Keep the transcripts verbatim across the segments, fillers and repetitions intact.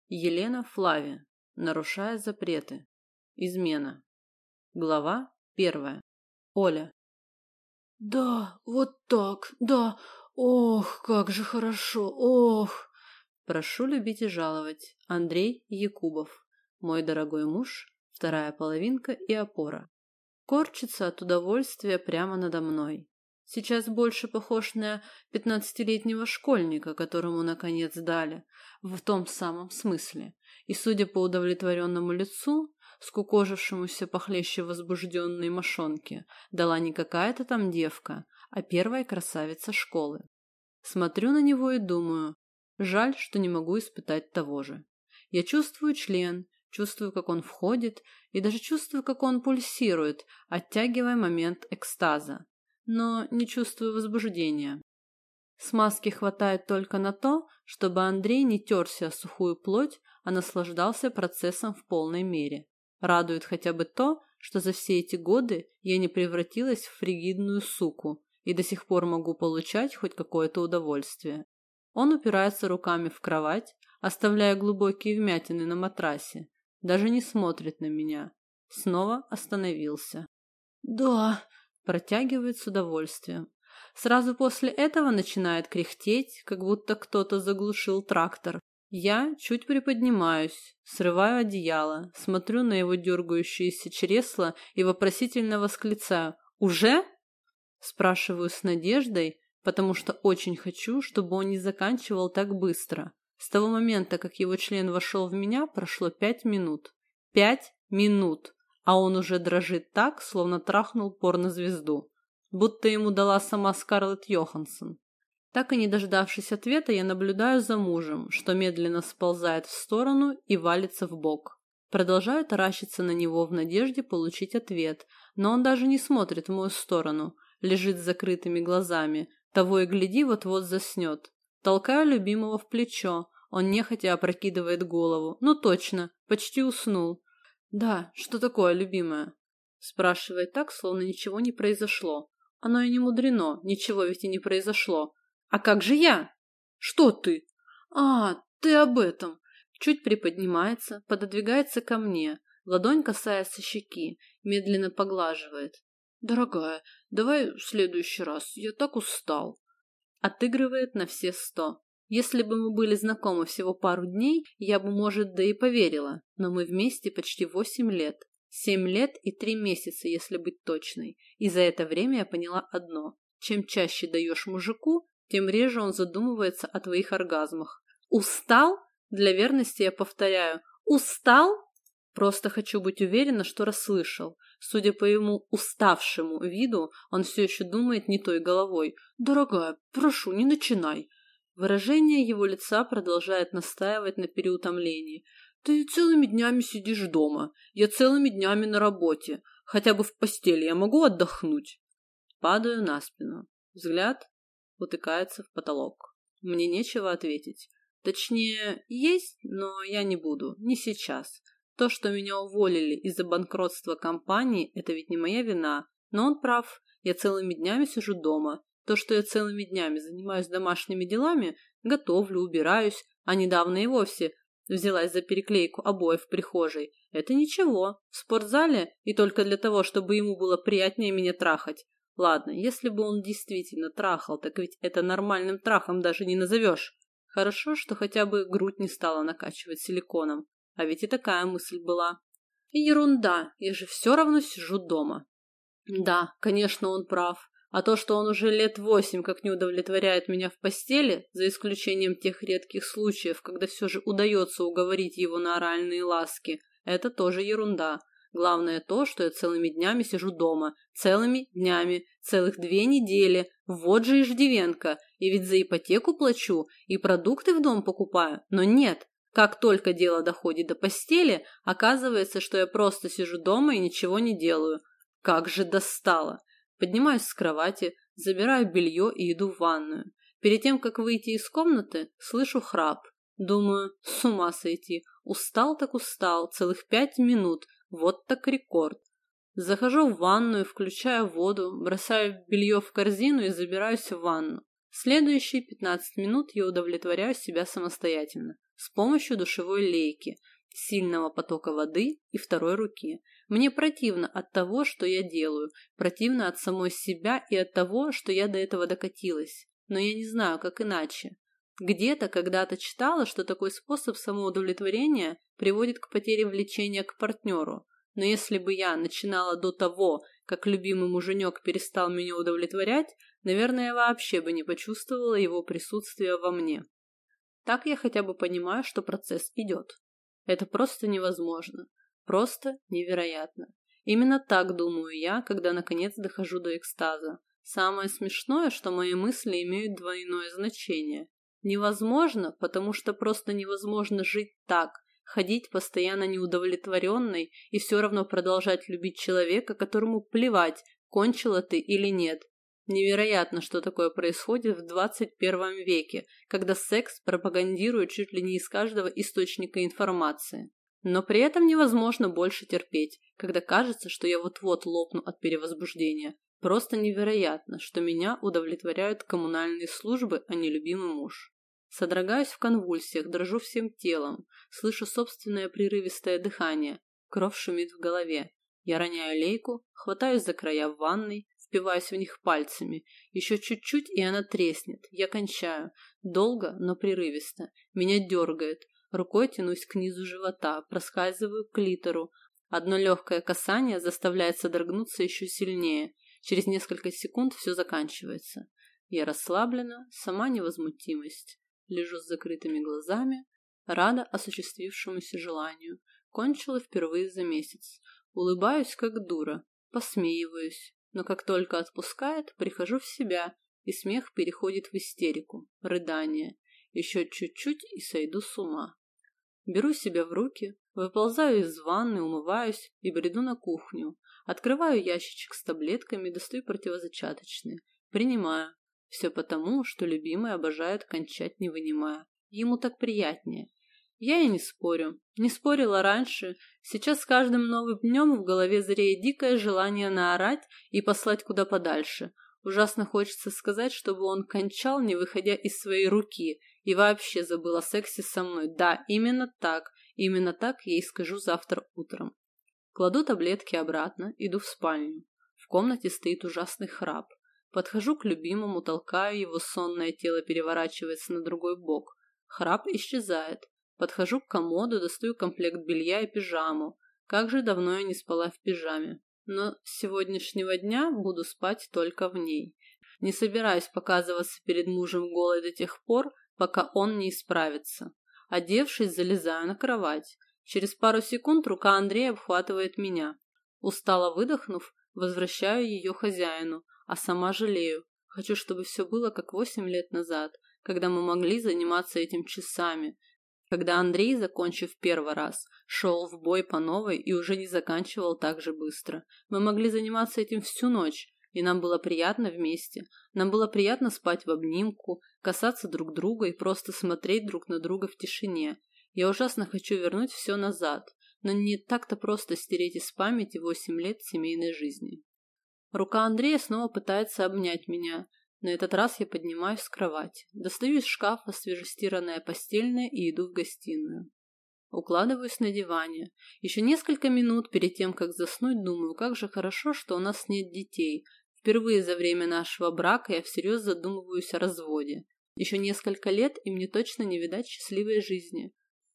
Елена Флави. Нарушая запреты. Измена. Глава первая. Оля. Да, вот так, да. Ох, как же хорошо. Ох. Прошу любить и жаловать. Андрей Якубов. Мой дорогой муж, вторая половинка и опора. Корчится от удовольствия прямо надо мной. Сейчас больше похож на пятнадцатилетнего школьника, которому наконец дали, в том самом смысле. И, судя по удовлетворенному лицу, скукожившемуся похлеще возбужденной мошонки, дала не какая-то там девка, а первая красавица школы. Смотрю на него и думаю, жаль, что не могу испытать того же. Я чувствую член, чувствую, как он входит, и даже чувствую, как он пульсирует, оттягивая момент экстаза. Но не чувствую возбуждения. Смазки хватает только на то, чтобы Андрей не терся о сухую плоть, а наслаждался процессом в полной мере. Радует хотя бы то, что за все эти годы я не превратилась в фригидную суку и до сих пор могу получать хоть какое-то удовольствие. Он упирается руками в кровать, оставляя глубокие вмятины на матрасе, даже не смотрит на меня. Снова остановился. Да. Протягивает с удовольствием. Сразу после этого начинает кряхтеть, как будто кто-то заглушил трактор. Я чуть приподнимаюсь, срываю одеяло, смотрю на его дергающееся чресло и вопросительно восклицаю: «Уже?» Спрашиваю с надеждой, потому что очень хочу, чтобы он не заканчивал так быстро. С того момента, как его член вошел в меня, прошло пять минут. Пять минут! А он уже дрожит так, словно трахнул порнозвезду. Будто ему дала сама Скарлетт Йоханссон. Так и не дождавшись ответа, я наблюдаю за мужем, что медленно сползает в сторону и валится в бок. Продолжаю таращиться на него в надежде получить ответ, но он даже не смотрит в мою сторону, лежит с закрытыми глазами, того и гляди, вот-вот заснет. Толкаю любимого в плечо, он нехотя опрокидывает голову. Ну точно, почти уснул. «Да, что такое, любимая?» Спрашивает так, словно ничего не произошло. Оно и не мудрено, ничего ведь и не произошло. «А как же я?» «Что ты?» «А, ты об этом!» Чуть приподнимается, пододвигается ко мне, ладонь касается щеки, медленно поглаживает. «Дорогая, давай в следующий раз, я так устал». Отыгрывает на все сто. Если бы мы были знакомы всего пару дней, я бы, может, да и поверила, но мы вместе почти восемь лет. Семь лет и три месяца, если быть точной. И за это время я поняла одно. Чем чаще даешь мужику, тем реже он задумывается о твоих оргазмах. Устал? Для верности я повторяю. Устал? Просто хочу быть уверена, что расслышал. Судя по ему уставшему виду, он все еще думает не той головой. «Дорогая, прошу, не начинай». Выражение его лица продолжает настаивать на переутомлении. «Ты целыми днями сидишь дома. Я целыми днями на работе. Хотя бы в постели я могу отдохнуть». Падаю на спину. Взгляд утыкается в потолок. Мне нечего ответить. Точнее, есть, но я не буду. Не сейчас. То, что меня уволили из-за банкротства компании, это ведь не моя вина. Но он прав. Я целыми днями сижу дома. То, что я целыми днями занимаюсь домашними делами, готовлю, убираюсь, а недавно и вовсе взялась за переклейку обоев в прихожей. Это ничего. В спортзале и только для того, чтобы ему было приятнее меня трахать. Ладно, если бы он действительно трахал, так ведь это нормальным трахом даже не назовешь. Хорошо, что хотя бы грудь не стала накачивать силиконом. А ведь и такая мысль была. И ерунда, я же все равно сижу дома. Да, конечно, он прав. А то, что он уже лет восемь как не удовлетворяет меня в постели, за исключением тех редких случаев, когда все же удается уговорить его на оральные ласки, это тоже ерунда. Главное то, что я целыми днями сижу дома. Целыми днями. Целых две недели. Вот же иждивенка. И ведь за ипотеку плачу, и продукты в дом покупаю. Но нет. Как только дело доходит до постели, оказывается, что я просто сижу дома и ничего не делаю. Как же достало. Поднимаюсь с кровати, забираю белье и иду в ванную. Перед тем, как выйти из комнаты, слышу храп. Думаю, с ума сойти. Устал так устал, целых пять минут. Вот так рекорд. Захожу в ванную, включаю воду, бросаю белье в корзину и забираюсь в ванну. Следующие пятнадцать минут я удовлетворяю себя самостоятельно. с помощью душевой лейки, сильного потока воды и второй руки. Мне противно от того, что я делаю, противно от самой себя и от того, что я до этого докатилась. Но я не знаю, как иначе. Где-то когда-то читала, что такой способ самоудовлетворения приводит к потере влечения к партнеру. Но если бы я начинала до того, как любимый муженек перестал меня удовлетворять, наверное, я вообще бы не почувствовала его присутствие во мне. Так я хотя бы понимаю, что процесс идет. Это просто невозможно. Просто невероятно. Именно так думаю я, когда наконец дохожу до экстаза. Самое смешное, что мои мысли имеют двойное значение. Невозможно, потому что просто невозможно жить так, ходить постоянно неудовлетворенной и все равно продолжать любить человека, которому плевать, кончила ты или нет. Невероятно, что такое происходит в двадцать первом веке, когда секс пропагандируют чуть ли не из каждого источника информации. Но при этом невозможно больше терпеть, когда кажется, что я вот-вот лопну от перевозбуждения. Просто невероятно, что меня удовлетворяют коммунальные службы, а не любимый муж. Содрогаюсь в конвульсиях, дрожу всем телом, слышу собственное прерывистое дыхание, кровь шумит в голове. Я роняю лейку, хватаюсь за края в ванной, впиваюсь в них пальцами. Еще чуть-чуть, и она треснет. Я кончаю. Долго, но прерывисто. Меня дергает. Рукой тянусь к низу живота, проскальзываю к клитору. Одно легкое касание заставляет содрогнуться еще сильнее. Через несколько секунд все заканчивается. Я расслаблена, сама невозмутимость. Лежу с закрытыми глазами, рада осуществившемуся желанию. Кончила впервые за месяц. Улыбаюсь, как дура. Посмеиваюсь. Но как только отпускает, прихожу в себя, и смех переходит в истерику, рыдание. Еще чуть-чуть и сойду с ума. Беру себя в руки, выползаю из ванны, умываюсь и бреду на кухню. Открываю ящичек с таблетками, достаю противозачаточные. Принимаю. Все потому, что любимый обожает кончать не вынимая. Ему так приятнее. Я и не спорю. Не спорила раньше. Сейчас с каждым новым днем в голове зреет дикое желание наорать и послать куда подальше. Ужасно хочется сказать, чтобы он кончал, не выходя из своей руки, и вообще забыл о сексе со мной. Да, именно так. Именно так я и скажу завтра утром. Кладу таблетки обратно, иду в спальню. В комнате стоит ужасный храп. Подхожу к любимому, толкаю его, сонное тело переворачивается на другой бок. Храп исчезает. Подхожу к комоду, достаю комплект белья и пижаму. Как же давно я не спала в пижаме. Но с сегодняшнего дня буду спать только в ней. Не собираюсь показываться перед мужем голой до тех пор, пока он не исправится. Одевшись, залезаю на кровать. Через пару секунд рука Андрея обхватывает меня. Устало выдохнув, возвращаю ее хозяину, а сама жалею. Хочу, чтобы все было как восемь лет назад, когда мы могли заниматься этим часами. Когда Андрей, закончив первый раз, шел в бой по новой и уже не заканчивал так же быстро. Мы могли заниматься этим всю ночь, и нам было приятно вместе. Нам было приятно спать в обнимку, касаться друг друга и просто смотреть друг на друга в тишине. Я ужасно хочу вернуть все назад, но не так-то просто стереть из памяти восемь лет семейной жизни. Рука Андрея снова пытается обнять меня. На этот раз я поднимаюсь с кровати, достаю из шкафа свежестиранное постельное и иду в гостиную. Укладываюсь на диване. Еще несколько минут перед тем, как заснуть, думаю, как же хорошо, что у нас нет детей. Впервые за время нашего брака я всерьез задумываюсь о разводе. Еще несколько лет, и мне точно не видать счастливой жизни.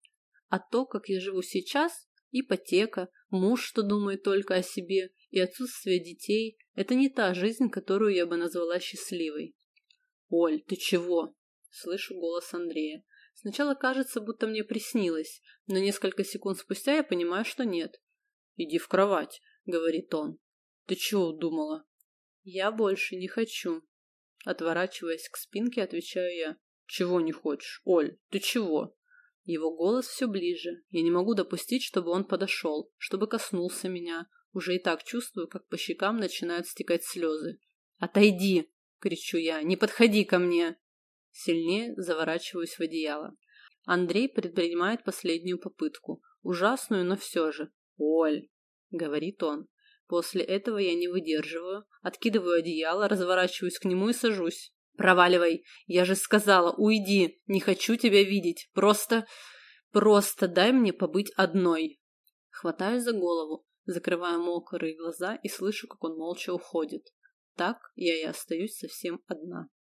А то, как я живу сейчас, ипотека, муж, что думает только о себе, и отсутствие детей – это не та жизнь, которую я бы назвала счастливой. «Оль, ты чего?» – слышу голос Андрея. Сначала кажется, будто мне приснилось, но несколько секунд спустя я понимаю, что нет. «Иди в кровать», – говорит он. «Ты чего думала?» «Я больше не хочу». Отворачиваясь к спинке, отвечаю я. «Чего не хочешь? Оль, ты чего?» Его голос все ближе. Я не могу допустить, чтобы он подошел, чтобы коснулся меня. Уже и так чувствую, как по щекам начинают стекать слезы. «Отойди!» – кричу я. «Не подходи ко мне!» Сильнее заворачиваюсь в одеяло. Андрей предпринимает последнюю попытку. Ужасную, но все же. «Оль!» – говорит он. После этого я не выдерживаю, откидываю одеяло, разворачиваюсь к нему и сажусь. «Проваливай! Я же сказала, уйди! Не хочу тебя видеть! Просто...» Просто дай мне побыть одной. Хватаюсь за голову, закрываю мокрые глаза и слышу, как он молча уходит. Так я и остаюсь совсем одна.